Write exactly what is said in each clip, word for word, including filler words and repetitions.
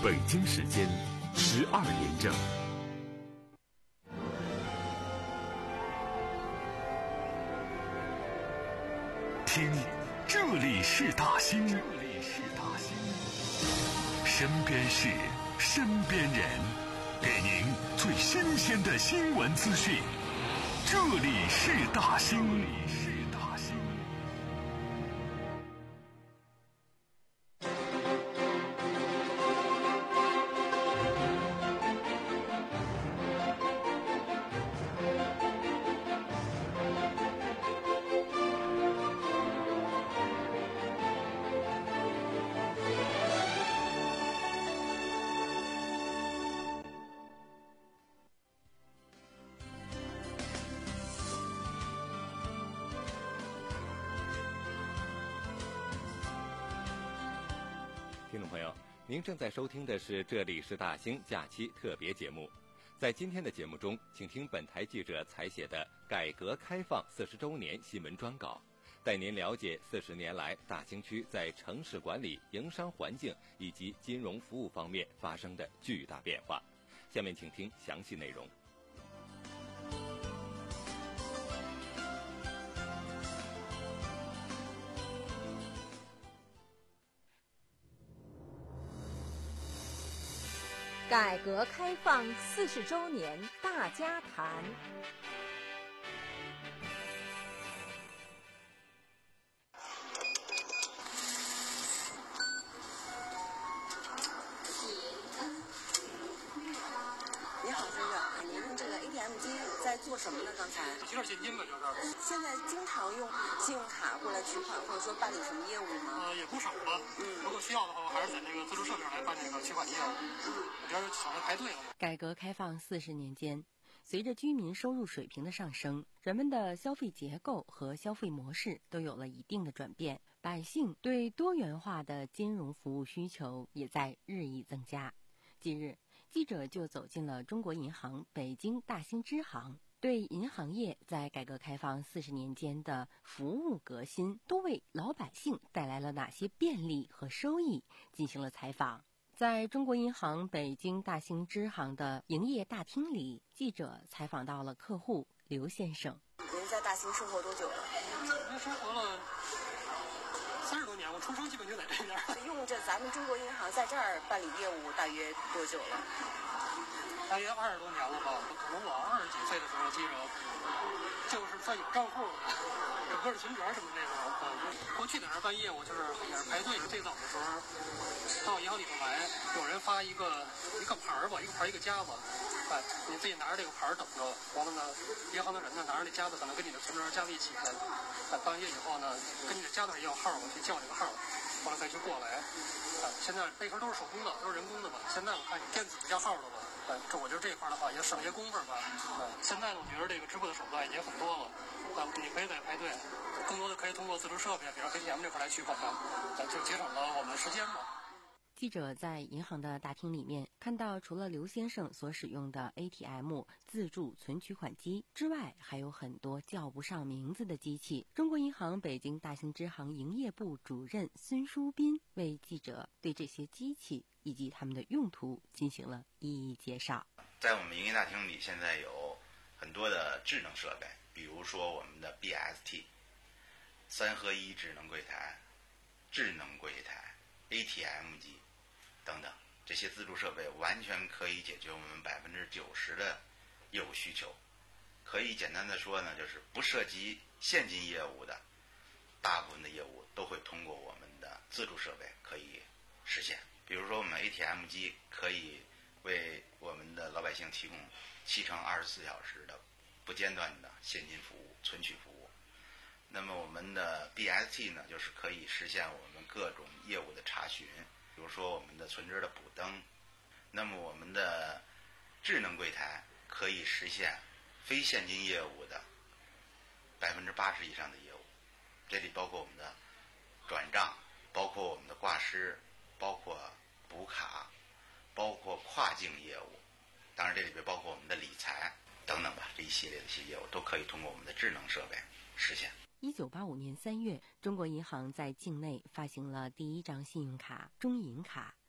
北京时间十二点整。听，这里是大兴，这里是大兴，身边事，身边人，给您最新鲜的新闻资讯。这里是大兴，这里是大兴。 听众朋友，您正在收听的是这里是大兴假期特别节目。在今天的节目中，请听本台记者采写的改革开放四十周年新闻专稿，带您了解四十年来大兴区在城市管理、营商环境以及金融服务方面发生的巨大变化。下面请听详细内容。 改革开放四十周年大家谈。 你好，先生，您用这个 A T M 机在做什么呢？刚才提点现金吧，就是。 现在经常用信用卡过来取款，或者说办理什么业务吗？ 呃，也不少吧。嗯，如果需要的话，我还是在那个自助设备上来办这个取款业务。嗯，我觉得省得排队了。 改革开放四十年间，随着居民收入水平的上升，人们的消费结构和消费模式都有了一定的转变，百姓对多元化的金融服务需求也在日益增加。近日，记者就走进了中国银行北京大兴支行，对银行业在改革开放四十年间的服务革新都为老百姓带来了哪些便利和收益进行了采访。在中国银行北京大兴支行的营业大厅里，记者采访到了客户刘先生。 您在大兴生活多久了？ 我生活了三十多年，我出生基本就在这边。 用这咱们中国银行在这儿办理业务大约多久了？ 大约二十多年了吧。可能我二十几岁的时候，记着就是算有账户的，整个存折什么那时候。嗯，过去在那儿办业务就是也是排队。最早的时候到银行里头来，有人发一个一个牌儿吧，一个牌儿一个夹子。哎，你自己拿着这个牌儿等着，完了呢，银行的人呢拿着那夹子，可能跟你的存折加在一起的。哎，办完业以后呢，跟你的夹子要号，我去叫这个号，完了再去过来。哎，现在那时候都是手工的，都是人工的吧。现在我看电子叫号了吧。哎，这我觉得这一块的话也省些工夫吧。哎，现在呢，我觉得这个支付的手段也很多了。哎，你可以在排队，更多的可以通过自助设备，比如 A T M 这块来取款，哎，就节省了我们时间嘛。 记者在银行的大厅里面看到，除了刘先生所使用的 A T M 自助存取款机之外，还有很多叫不上名字的机器。中国银行北京大兴支行营业部主任孙书斌为记者对这些机器以及它们的用途进行了一一介绍。 在我们营业大厅里，现在有很多的智能设备，比如说我们的 B S T 三合一智能柜台、智能柜台、A T M 机等等，这些自助设备完全可以解决我们百分之九十的业务需求。可以简单的说呢，就是不涉及现金业务的大部分的业务都会通过我们的自助设备可以实现。比如说我们 A T M 机可以为我们的老百姓提供七乘二十四小时的不间断的现金服务、存取服务。那么我们的 B S T 呢，就是可以实现我们各种业务的查询，比如说我们的存折的补登。那么我们的智能柜台可以实现非现金业务的百分之八十以上的业务，这里包括我们的转账，包括我们的挂失，包括补卡，包括跨境业务，当然这里边包括我们的理财等等吧，这一系列的一些业务都可以通过我们的智能设备实现。 一九八五年三月，中国银行在境内发行了第一张信用卡中银卡。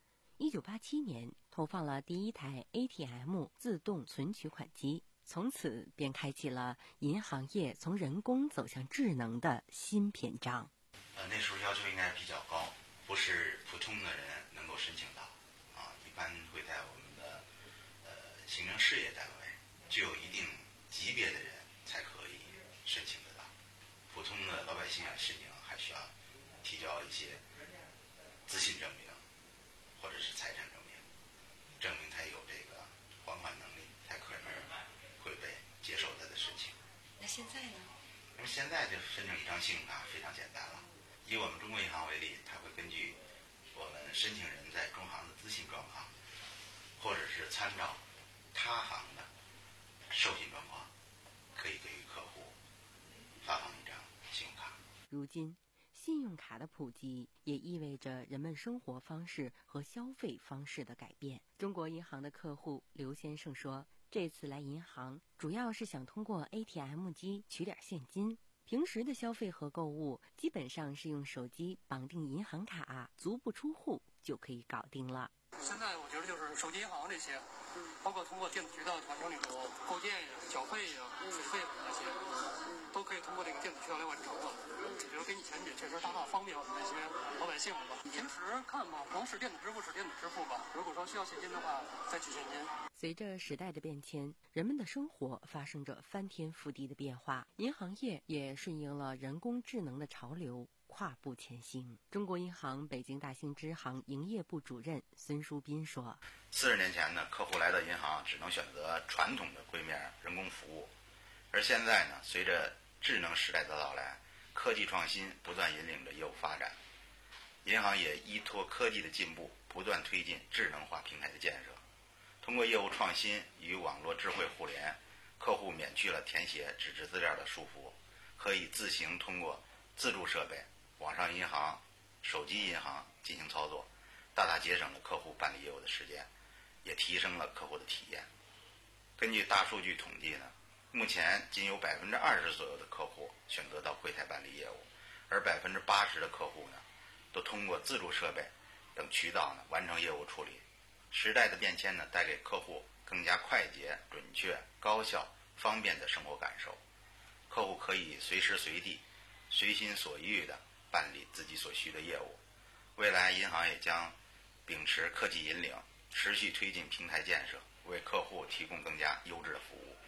一九八七年投放了第一台 A T M 自动存取款机，从此便开启了银行业从人工走向智能的新篇章。 呃，那时候要求应该比较高，不是普通的人能够申请到啊，一般会在我们的呃行政事业单位具有一定级别的人才可以申请得到，普通的老百姓啊申请还需要提交一些资信证明或者是财产证明，证明他有这个还款能力，才可能会被接受他的申请。 那现在呢？ 那么现在就申请一张信用卡非常简单了。以我们中国银行为例，它会根据我们申请人在中行的资信状况，或者是参照他行的授信状况，可以给予客户发放一张信用卡。 如今信用卡的普及也意味着人们生活方式和消费方式的改变。中国银行的客户刘先生说，这次来银行主要是想通过 A T M 机取点现金，平时的消费和购物基本上是用手机绑定银行卡，足不出户就可以搞定了。 现在我觉得就是手机银行这些，包括通过电子渠道完成这种购件呀、缴费呀、水费这些，都可以通过这个电子渠道来完成了。我觉得跟以前也确实大大方便我们这些老百姓了吧。平时看嘛，能使电子支付使电子支付吧，如果说需要现金的话，再取现金。 随着时代的变迁，人们的生活发生着翻天覆地的变化，银行业也顺应了人工智能的潮流，跨步前行。中国银行北京大兴支行营业部主任孙书斌说， 四十年前呢，客户来到银行只能选择传统的柜面人工服务，而现在呢，随着智能时代的到来，科技创新不断引领着业务发展，银行也依托科技的进步，不断推进智能化平台的建设。通过业务创新与网络智慧互联，客户免去了填写纸质资料的束缚，可以自行通过自助设备、网上银行、手机银行进行操作，大大节省了客户办理业务的时间，也提升了客户的体验。根据大数据统计呢，目前仅有百分之二十左右的客户选择到柜台办理业务，而百分之八十的客户呢，都通过自助设备等渠道呢完成业务处理。时代的变迁呢，带给客户更加快捷、准确、高效、方便的生活感受。客户可以随时随地、随心所欲地办理自己所需的业务。未来，银行也将秉持科技引领，持续推进平台建设，为客户提供更加优质的服务。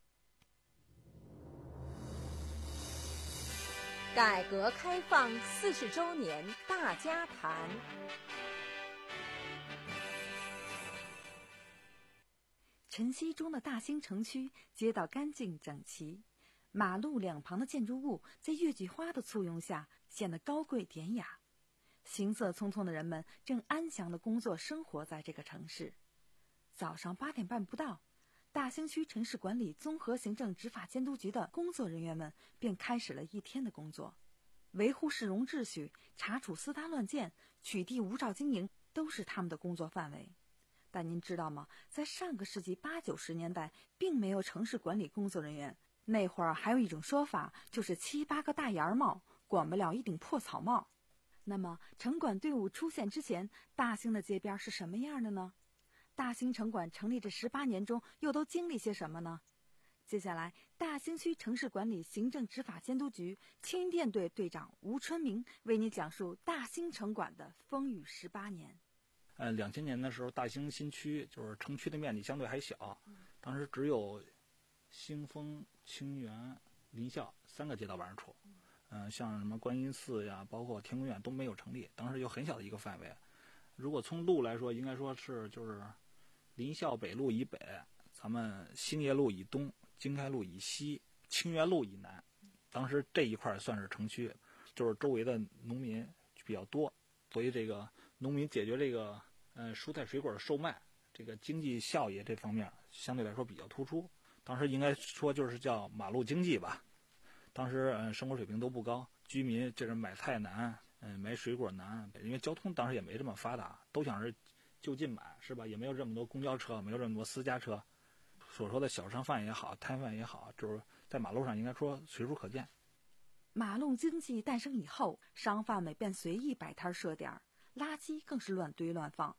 改革开放四十周年大家谈。 晨曦中的大兴城区，街道干净整齐，马路两旁的建筑物在月季花的簇拥下显得高贵典雅。行色匆匆的人们正安详地工作生活在这个城市。早上八点半不到，大兴区城市管理综合行政执法监督局的工作人员们便开始了一天的工作，维护市容秩序、查处私搭乱建、取缔无照经营都是他们的工作范围。但您知道吗？在上个世纪八九十年代，并没有城市管理工作人员。那会儿还有一种说法，就是七八个大檐帽管不了一顶破草帽。那么，城管队伍出现之前，大兴的街边是什么样的呢？大兴城管成立这十八年中，又都经历些什么呢？接下来，大兴区城市管理行政执法监督局青云店队队长吴春明为您讲述大兴城管的风雨十八年。 呃，两千年的时候，大兴新区就是城区的面积相对还小，当时只有兴丰、清源、临校三个街道办事处。嗯、呃，像什么观音寺呀，包括天宫院都没有成立，当时有很小的一个范围。如果从路来说，应该说是就是临校北路以北，咱们兴业路以东，经开路以西，清源路以南。当时这一块算是城区，就是周围的农民比较多，所以这个农民解决这个呃蔬菜水果的售卖，这个经济效益这方面相对来说比较突出。当时应该说就是叫马路经济吧。当时呃生活水平都不高，居民这是买菜难，嗯、呃、买水果难，因为交通当时也没这么发达，都想是就近买，是吧？也没有这么多公交车，没有这么多私家车。所说的小商贩也好，摊贩也好，就是在马路上应该说随处可见。 马路经济诞生以后，商贩们便随意摆摊设点，垃圾更是乱堆乱放。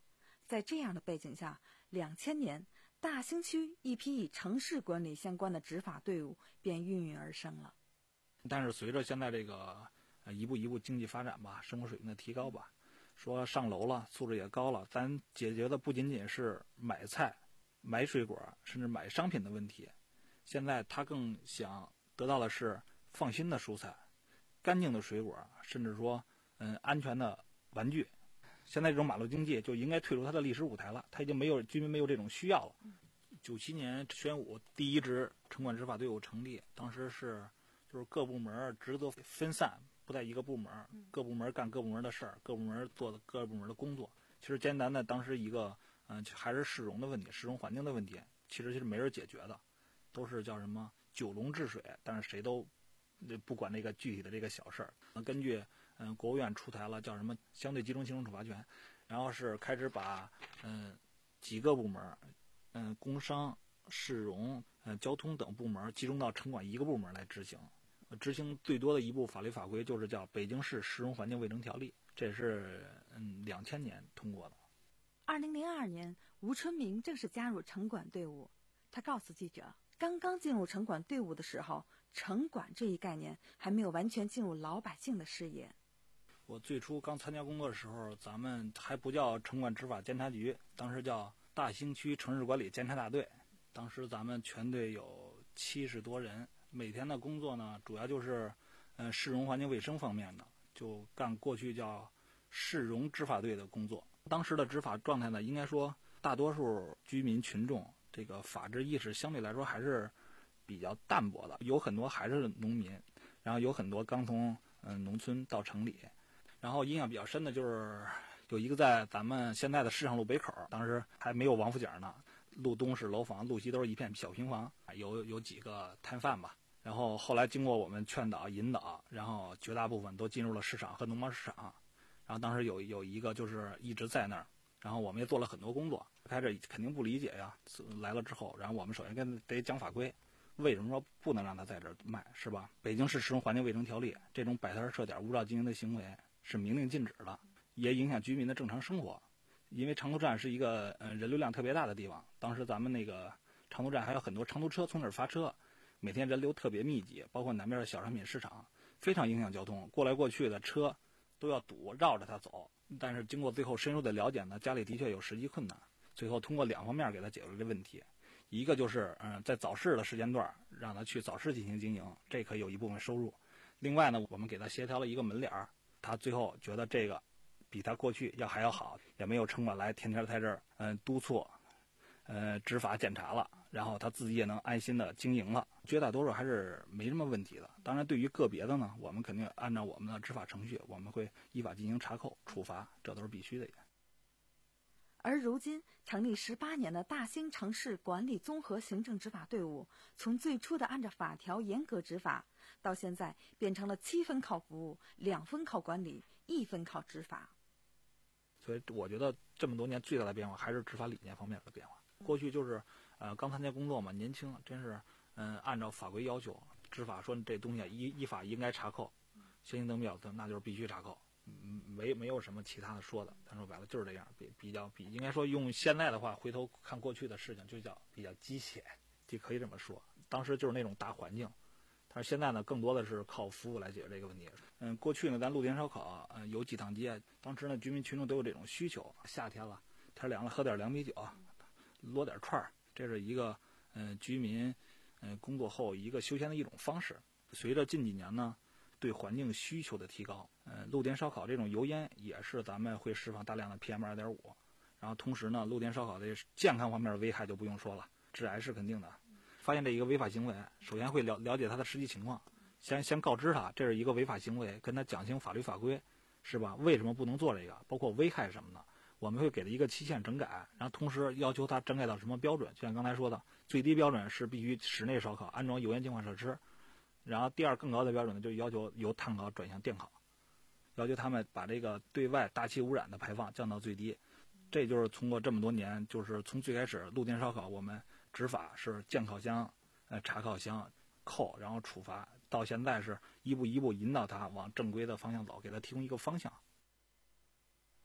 在这样的背景下，两千年大兴区一批与城市管理相关的执法队伍便孕育而生了。 但是随着现在这个呃一步一步经济发展吧，生活水平的提高吧，说上楼了，素质也高了，咱解决的不仅仅是买菜、买水果，甚至买商品的问题。现在他更想得到的是放心的蔬菜、干净的水果，甚至说嗯安全的玩具。现在这种马路经济就应该退出它的历史舞台了，它已经没有居民没有这种需要了。九七年宣武第一支城管执法队伍成立，当时是就是各部门职责分散，不在一个部门，各部门干各部门的事儿，各部门做的各部门的工作。其实艰难的当时一个嗯、呃、还是市容的问题，市容环境的问题，其实其实没人解决的，都是叫什么九龙治水，但是谁都不管那个具体的这个小事儿。根据嗯国务院出台了叫什么相对集中行政处罚权，然后是开始把嗯几个部门，嗯工商、市容、嗯交通等部门集中到城管一个部门来执行。执行最多的一部法律法规就是叫《北京市市容环境卫生条例》，这也是嗯两千年通过的。 二零零二年，吴春明正式加入城管队伍。他告诉记者，刚刚进入城管队伍的时候，城管这一概念还没有完全进入老百姓的视野。 我最初刚参加工作的时候，咱们还不叫城管执法监察局，当时叫大兴区城市管理监察大队。当时咱们全队有七十多人，每天的工作呢，主要就是呃市容环境卫生方面的，就干过去叫市容执法队的工作。当时的执法状态呢，应该说大多数居民群众这个法治意识相对来说还是比较淡薄的，有很多还是农民，然后有很多刚从嗯、呃、农村到城里。然后印象比较深的就是有一个在咱们现在的市场路北口，当时还没有王府井呢，路东是楼房，路西都是一片小平房，有有几个摊贩吧。然后后来经过我们劝导引导，然后绝大部分都进入了市场和农贸市场。然后当时有有一个就是一直在那儿，然后我们也做了很多工作。开始肯定不理解呀，来了之后，然后我们首先跟得讲法规，为什么说不能让他在这儿卖，是吧？北京市市容环境卫生条例这种摆摊设点无照经营的行为是明令禁止的，也影响居民的正常生活。因为长途站是一个呃人流量特别大的地方，当时咱们那个长途站还有很多长途车从那儿发车，每天人流特别密集，包括南边的小商品市场，非常影响交通，过来过去的车都要堵，绕着它走。但是经过最后深入的了解呢，家里的确有实际困难，最后通过两方面给他解决了这问题。一个就是嗯、呃，在早市的时间段让他去早市进行经营，这可以有一部分收入。另外呢，我们给他协调了一个门脸儿，他最后觉得这个比他过去要还要好，也没有城管来天天在这儿嗯、呃、督促呃执法检查了，然后他自己也能安心的经营了。绝大多数还是没什么问题的。当然对于个别的呢，我们肯定按照我们的执法程序，我们会依法进行查扣处罚，这都是必须的。 而如今成立十八年的大兴城市管理综合行政执法队伍，从最初的按照法条严格执法，到现在变成了七分靠服务，两分靠管理，一分靠执法。 所以我觉得这么多年最大的变化还是执法理念方面的变化。过去就是呃刚参加工作嘛，年轻，真是嗯、呃、按照法规要求执法，说这东西依依法应该查扣，先行灯标的那就是必须查扣。嗯，没没有什么其他的说的，但说白了就是这样，比比较比应该说用现在的话，回头看过去的事情就叫比较机械，就可以这么说。当时就是那种大环境，但是现在呢，更多的是靠服务来解决这个问题。嗯，过去呢，咱路边烧烤，嗯，有几趟街，当时呢，居民群众都有这种需求。夏天了，天凉了，喝点凉啤酒，摞点串儿，这是一个嗯居民嗯工作后一个休闲的一种方式。随着近几年呢，对环境需求的提高，嗯，露天烧烤这种油烟也是咱们会释放大量的 P M 二点五， 然后同时呢，露天烧烤的健康方面的危害就不用说了，致癌是肯定的。发现这一个违法行为，首先会了了解他的实际情况，先先告知他这是一个违法行为，跟他讲清法律法规，是吧？为什么不能做这个？包括危害什么的，我们会给他一个期限整改，然后同时要求他整改到什么标准？就像刚才说的，最低标准是必须室内烧烤安装油烟净化设施。然后第二更高的标准呢，就要求由碳烤转向电烤，要求他们把这个对外大气污染的排放降到最低。这就是通过这么多年，就是从最开始露天烧烤我们执法是降烤箱、呃查烤箱、扣，然后处罚，到现在是一步一步引导他往正规的方向走，给他提供一个方向。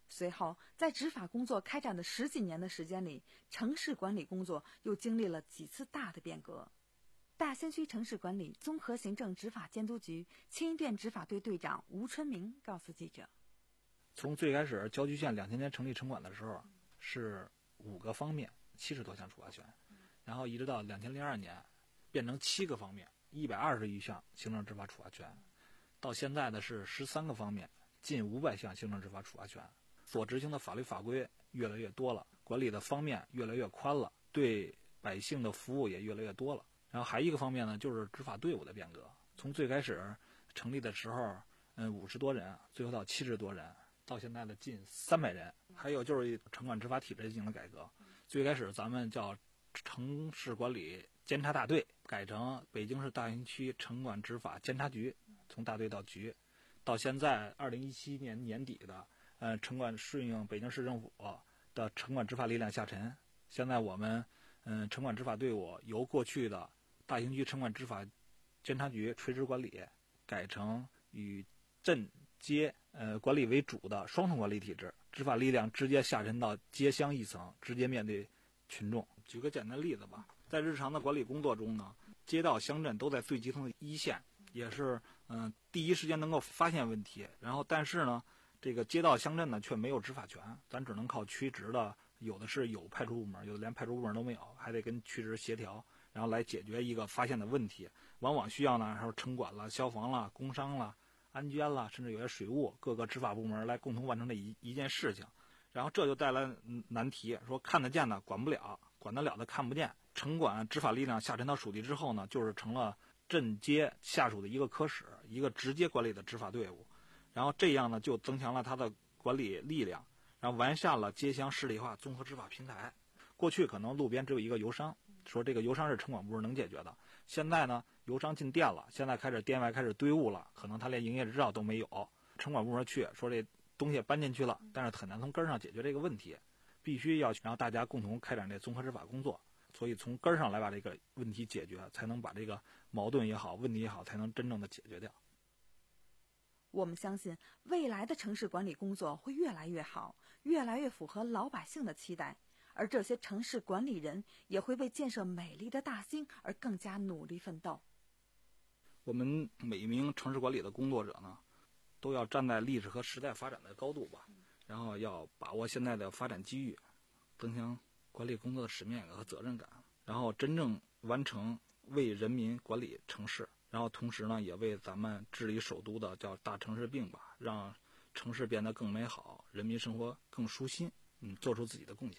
随后，在执法工作开展的十几年的时间里，城市管理工作又经历了几次大的变革。大兴区城市管理综合行政执法监督局青衣店执法队队长吴春明告诉记者， 从最开始郊区县两千年成立城管的时候是五个方面七十多项处罚权，然后一直到两千零二年变成七个方面一百二十余项行政执法处罚权，到现在的是十三个方面近五百项行政执法处罚权，所执行的法律法规越来越多了，管理的方面越来越宽了，对百姓的服务也越来越多了。然后还一个方面呢，就是执法队伍的变革，从最开始成立的时候嗯五十多人，最后到七十多人，到现在的近三百人。还有就是城管执法体制进行了改革，最开始咱们叫城市管理监察大队，改成北京市大兴区城管执法监察局，从大队到局，到现在二零一七年年底的呃城管顺应北京市政府的城管执法力量下沉，现在我们嗯城管执法队伍由过去的大兴区城管执法监察局垂直管理，改成以镇街呃管理为主的双重管理体制，执法力量直接下沉到街乡一层，直接面对群众。举个简单例子吧，在日常的管理工作中呢，街道乡镇都在最基层的一线，也是嗯、呃、第一时间能够发现问题，然后但是呢这个街道乡镇呢却没有执法权，咱只能靠区直的，有的是有派出部门，有的连派出部门都没有，还得跟区直协调，然后来解决一个发现的问题，往往需要呢还有城管了、消防了、工商了、安监了，甚至有些水务各个执法部门来共同完成这一一件事情。然后这就带来难题，说看得见的管不了，管得了的看不见。城管执法力量下沉到属地之后呢，就是成了镇街下属的一个科室，一个直接管理的执法队伍。然后这样呢，就增强了它的管理力量，然后完善了街乡市里化综合执法平台。过去可能路边只有一个邮商，说这个邮商是城管部门能解决的。现在呢，邮商进店了，现在开始店外开始堆物了，可能他连营业执照都没有。城管部门去说这东西搬进去了，但是很难从根上解决这个问题，必须要让大家共同开展这综合执法工作。所以从根上来把这个问题解决，才能把这个矛盾也好、问题也好，才能真正的解决掉。 我们相信未来的城市管理工作会越来越好，越来越符合老百姓的期待，而这些城市管理人也会为建设美丽的大兴而更加努力奋斗。 我们每一名城市管理的工作者呢，都要站在历史和时代发展的高度吧，然后要把握现在的发展机遇，增强管理工作的使命感和责任感，然后真正完成为人民管理城市，然后同时呢，也为咱们治理首都的叫大城市病吧，让城市变得更美好，人民生活更舒心，嗯，做出自己的贡献。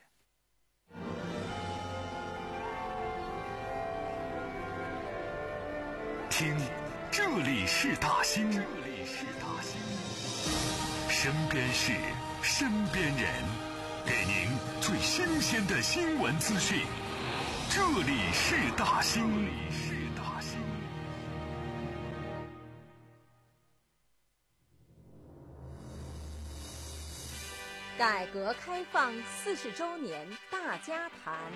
听，这里是大兴，这里是大兴，身边事，身边人，给您最新鲜的新闻资讯。这里是大兴，这里是大兴。 改革开放四十周年大家谈。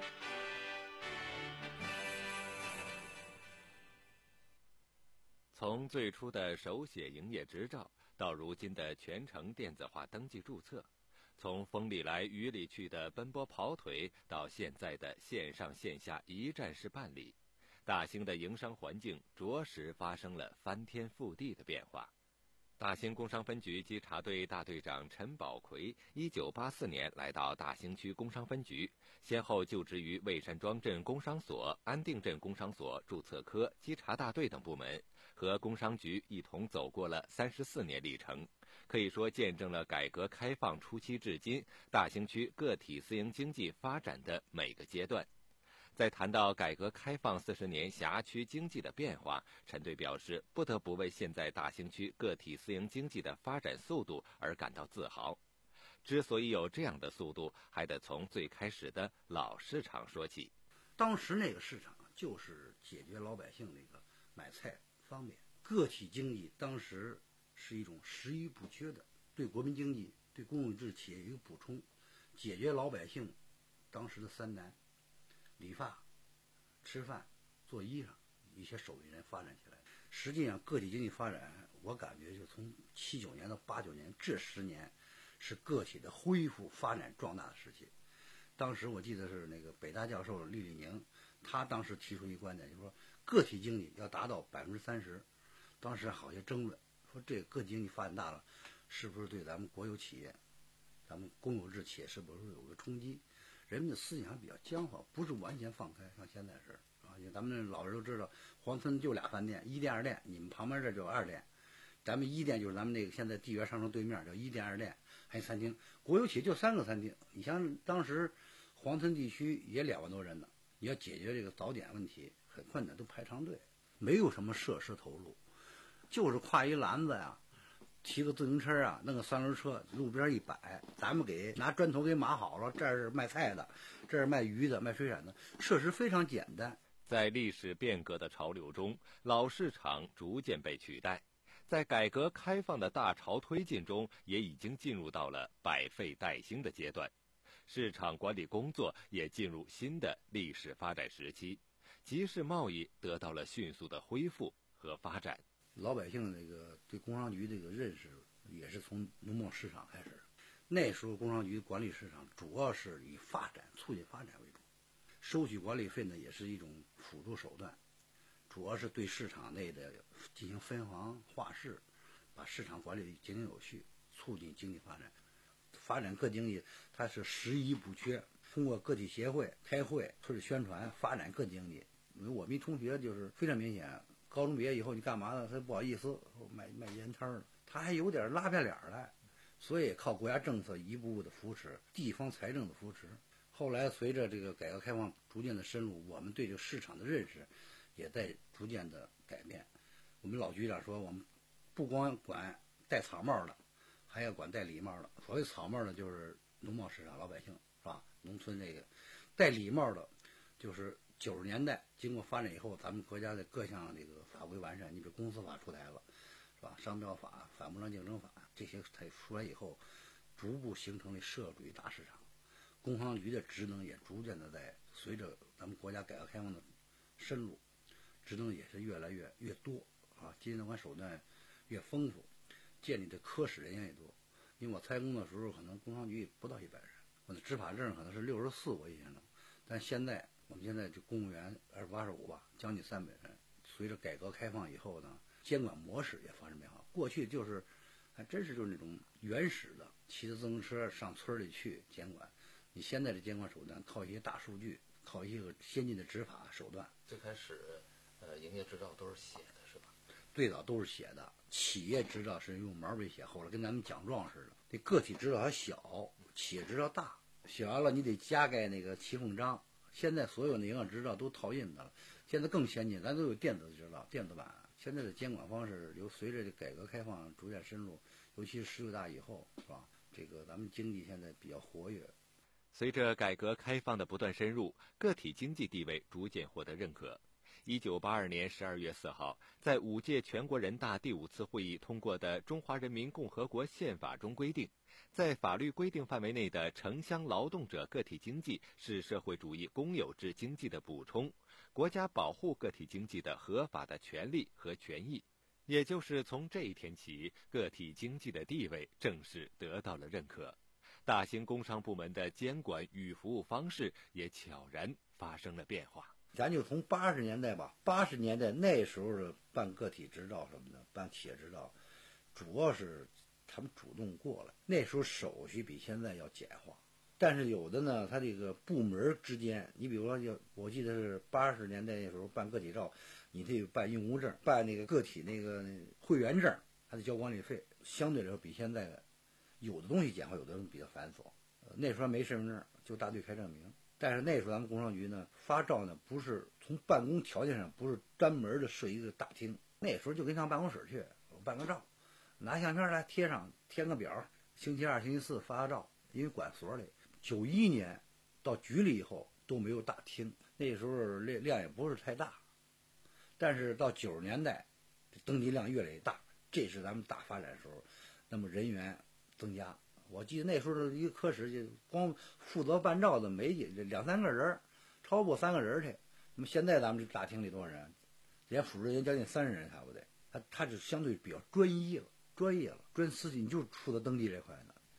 从最初的手写营业执照，到如今的全程电子化登记注册，从风里来雨里去的奔波跑腿，到现在的线上线下一站式办理，大兴的营商环境着实发生了翻天覆地的变化。大兴工商分局稽查队大队长陈宝奎，一九八四年来到大兴区工商分局，先后就职于魏山庄镇工商所、安定镇工商所注册科、稽查大队等部门，和工商局一同走过了三十四年历程，可以说见证了改革开放初期至今大兴区个体私营经济发展的每个阶段。在谈到改革开放四十年辖区经济的变化，陈队表示不得不为现在大兴区个体私营经济的发展速度而感到自豪。之所以有这样的速度，还得从最开始的老市场说起。 当时那个市场就是解决老百姓那个买菜方便，个体经济当时是一种实余不缺的，对国民经济、对公有制企业有一个补充，解决老百姓当时的三难：理发、吃饭、做衣裳，一些手艺人发展起来。实际上，个体经济发展，我感觉就从七九年到八九年这十年， 是个体的恢复发展壮大的时期。当时我记得是那个北大教授厉立宁，他当时提出一观点，就是说个体经济要达到百分之三十。当时好些争论，说这个个体经济发展大了，是不是对咱们国有企业、咱们公有制企业是不是有个冲击？人们的思想比较僵化，不是完全放开，像现在是啊。因为咱们老人都知道，黄村就俩饭店，一店二店，你们旁边这就二店。咱们一店就是咱们那个现在地源商城对面叫一店二店，还有餐厅。国有企业就三个餐厅，你像当时黄村地区也两万多人呢，你要解决这个早点问题很困难，都排长队，没有什么设施投入，就是挎一篮子呀，骑个自行车啊，弄个三轮车，路边一摆，咱们给拿砖头给码好了，这是卖菜的，这是卖鱼的，卖水产的，设施非常简单。 在历史变革的潮流中，老市场逐渐被取代。在改革开放的大潮推进中，也已经进入到了百废待兴的阶段，市场管理工作也进入新的历史发展时期，集市贸易得到了迅速的恢复和发展。 老百姓这个对工商局这个认识也是从农贸市场开始，那时候工商局管理市场主要是以发展、促进发展为主，收取管理费呢也是一种辅助手段。主要是对市场内的进行分行划市，把市场管理井井有序，促进经济发展。发展个经济，它是十宜不缺，通过个体协会开会或者宣传发展个经济。因为我们一同学就是非常明显，高中毕业以后你干嘛呢？他不好意思卖卖烟摊了，他还有点拉不下脸来，所以靠国家政策一步步的扶持，地方财政的扶持。后来随着这个改革开放逐渐的深入，我们对这个市场的认识也在逐渐的改变。我们老局长说，我们不光管戴草帽的，还要管戴礼帽的。所谓草帽的，就是农贸市场老百姓，是吧？农村这个戴礼帽的，就是九十年代经过发展以后，咱们国家的各项这个法规完善，你比如公司法出台了，是吧？商标法、反不良竞争法这些才出来以后，逐步形成了社会主义大市场。工商局的职能也逐渐的在随着咱们国家改革开放的深入，职能也是越来越越多啊，经济管手段越丰富，建立的科室人员也多。因为我参工的时候，可能工商局不到一百人，我的执法证可能是六十四，我印象中。但现在我们现在这公务员二十八十五吧，将近三百人。随着改革开放以后呢，监管模式也发生变化。过去就是还真是就是那种原始的，骑着自行车上村里去监管。你现在的监管手段靠一些大数据，靠一些个先进的执法手段。 最开始，呃，营业执照都是写的，是吧？ 最早都是写的，企业执照是用毛笔写，后来跟咱们奖状似的。这个体执照还小，企业执照大，写完了你得加盖那个骑缝章。现在所有的营业执照都套印的了，现在更先进，咱都有电子执照、电子版。现在的监管方式由随着这改革开放逐渐深入，尤其是十九大以后，是吧？这个咱们经济现在比较活跃。 随着改革开放的不断深入，个体经济地位逐渐获得认可。一九八二年十二月四号，在五届全国人大第五次会议通过的《中华人民共和国宪法》中规定，在法律规定范围内的城乡劳动者个体经济是社会主义公有制经济的补充，国家保护个体经济的合法的权利和权益。也就是从这一天起，个体经济的地位正式得到了认可。大兴工商部门的监管与服务方式也悄然发生了变化。 咱就从八十年代吧，八十年代那时候的办个体执照什么的，办企业执照，主要是他们主动过来。那时候手续比现在要简化，但是有的呢，他这个部门之间，你比如说就我记得是八十年代那时候办个体照，你得办用务证，办那个个体那个会员证，还得交管理费，相对来说比现在有的东西简化，有的东西比较繁琐。呃、那时候没身份证，就大队开证明。但是那时候咱们工商局呢，发照呢不是从办公条件上不是专门的设一个大厅，那时候就跟上办公室去办个照，拿相片来贴上，填个表，星期二、星期四发个照，因为管所里。九一年到局里以后都没有大厅，那时候量量也不是太大，但是到九十年代，登记量越来越大，这是咱们大发展的时候，那么人员增加。我记得那时候的一个科室就光负责办照的没两三个人，超过三个人去。那么现在咱们这大厅里多少人？连辅助人员将近三十人，差不多。他他就相对比较专一了，专业了，专司机你就负责登记这块的，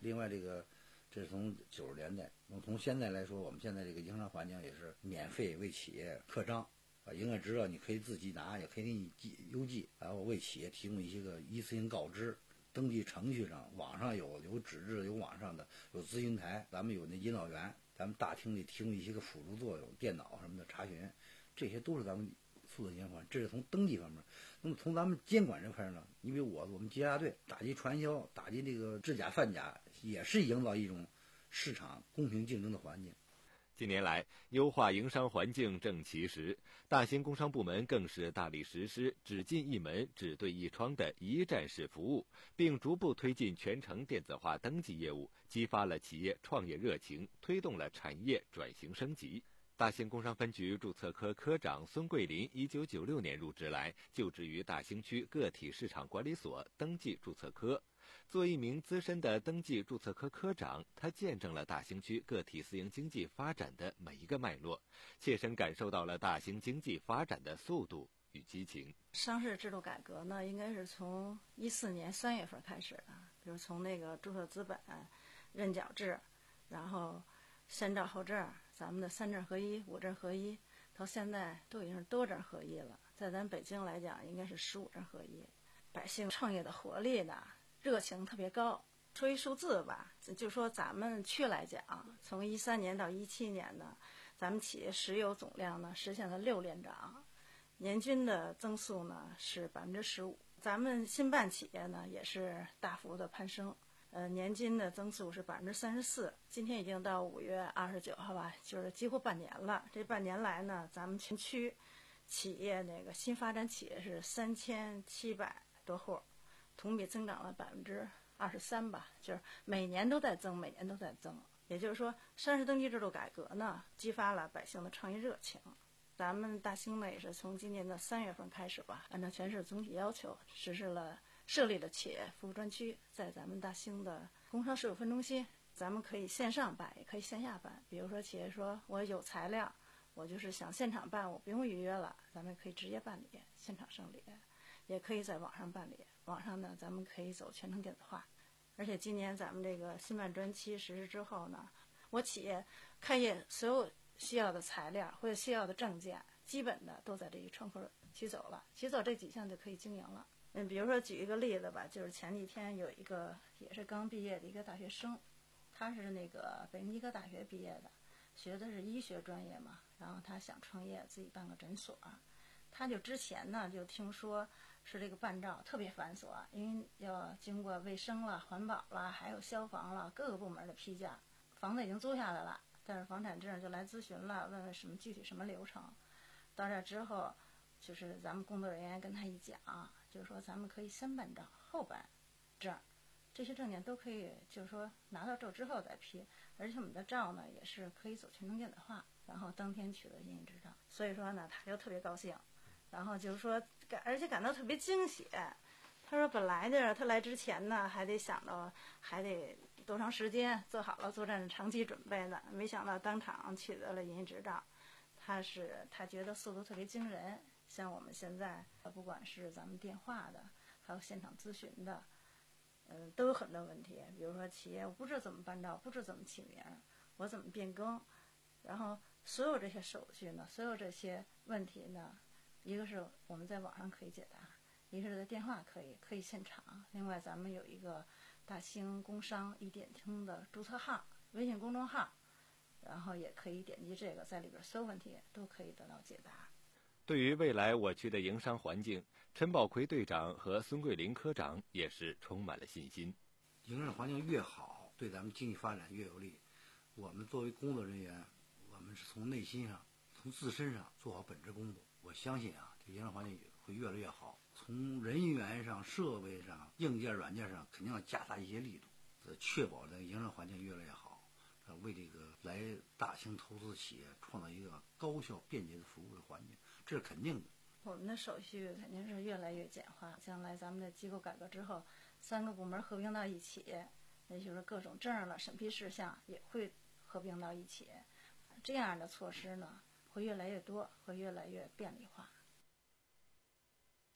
另外这个这是从九十年代，那么从现在来说，我们现在这个营商环境也是免费为企业刻章啊，营业执照你可以自己拿，也可以给你寄邮寄，然后为企业提供一些个一次性告知。登记程序上，网上有有纸质有网上的，有咨询台，咱们有那引导员，咱们大厅里提供一些个辅助作用，电脑什么的查询，这些都是咱们负责监管。这是从登记方面。那么从咱们监管这块呢，你比如我我们节假队打击传销，打击这个制假贩假，也是营造一种市场公平竞争的环境。 近年来，优化营商环境正其时，大兴工商部门更是大力实施只进一门、只对一窗的一站式服务，并逐步推进全程电子化登记业务，激发了企业创业热情，推动了产业转型升级。大兴工商分局注册科科长孙桂林一九九六年入职来，就职于大兴区个体市场管理所登记注册科。作一名资深的登记注册科科长，他见证了大兴区个体私营经济发展的每一个脉络，切身感受到了大兴经济发展的速度与激情。 上市制度改革呢，应该是从一四年三月份开始的，比如从那个注册资本、认缴制，然后先兆后证，咱们的三证合一、五证合一，到现在都已经是多证合一了。在咱北京来讲，应该是十五证合一。百姓创业的活力呢，热情特别高。说一数字吧，就说咱们区来讲，从一三年到一七年呢，咱们企业实有总量呢实现了六连涨，年均的增速呢是百分之十五。咱们新办企业呢也是大幅的攀升，呃，年均的增速是百分之三十四。今天已经到五月二十九号吧，就是几乎半年了。这半年来呢，咱们全区企业那个新发展企业是三千七百多户，同比增长了百分之二十三吧，就是每年都在增，每年都在增。也就是说，上市登记制度改革呢，激发了百姓的创业热情。咱们大兴呢，也是从今年的三月份开始吧，按照全市总体要求，实施了设立了企业服务专区，在咱们大兴的工商事务分中心，咱们可以线上办，也可以线下办。比如说，企业说我有材料，我就是想现场办，我不用预约了，咱们可以直接办理，现场受理，也可以在网上办理。网上呢，咱们可以走全程电子化。而且今年咱们这个新办专期实施之后呢，我企业开业所有需要的材料或者需要的证件，基本的都在这一窗口取走了，取走这几项就可以经营了。嗯，比如说举一个例子吧，就是前几天有一个也是刚毕业的一个大学生，他是那个北京医科大学毕业的，学的是医学专业嘛，然后他想创业，自己办个诊所。他就之前呢就听说是这个办照特别繁琐，因为要经过卫生了、环保了，还有消防了各个部门的批假。房子已经租下来了，但是房产证就来咨询了，问问什么具体什么流程。到这之后，就是咱们工作人员跟他一讲，就是说咱们可以先办照后办证，这些证件都可以，就是说拿到证之后再批。而且我们的照呢也是可以走全程电子化，然后当天取得营业执照。所以说呢，他就特别高兴。然后就是说感而且感到特别惊喜。他说本来呢他来之前呢还得想到还得多长时间做好了作战长期准备呢，没想到当场取得了营业执照。他是他觉得速度特别惊人。像我们现在不管是咱们电话的还有现场咨询的，呃都有很多问题。比如说企业我不知道怎么办照，不知道怎么起名，我怎么变更，然后所有这些手续呢，所有这些问题呢，一个是我们在网上可以解答，一个是在电话可以可以现场。另外咱们有一个大兴工商一点通的注册号，微信公众号，然后也可以点击这个，在里边所有问题都可以得到解答。 对于未来我区的营商环境，陈宝奎队长和孙桂林科长也是充满了信心。 营商环境越好，对咱们经济发展越有利。我们作为工作人员，我们是从内心上从自身上做好本职工作。我相信啊，这营商环境会越来越好。从人员上、设备上、硬件、软件上，肯定要加大一些力度，确保这个营商环境越来越好，为这个来大兴投资企业创造一个高效便捷的服务的环境，这是肯定的。 我们的手续肯定是越来越简化。将来咱们的机构改革之后，三个部门合并到一起，也就是各种证了、审批事项也会合并到一起。这样的措施呢，会越来越多，会越来越便利化。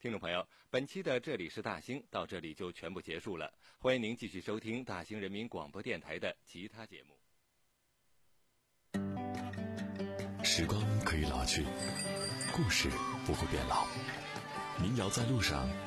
听众朋友，本期的这里是大兴到这里就全部结束了，欢迎您继续收听大兴人民广播电台的其他节目。 时光可以老去，故事不会变老。民谣在路上，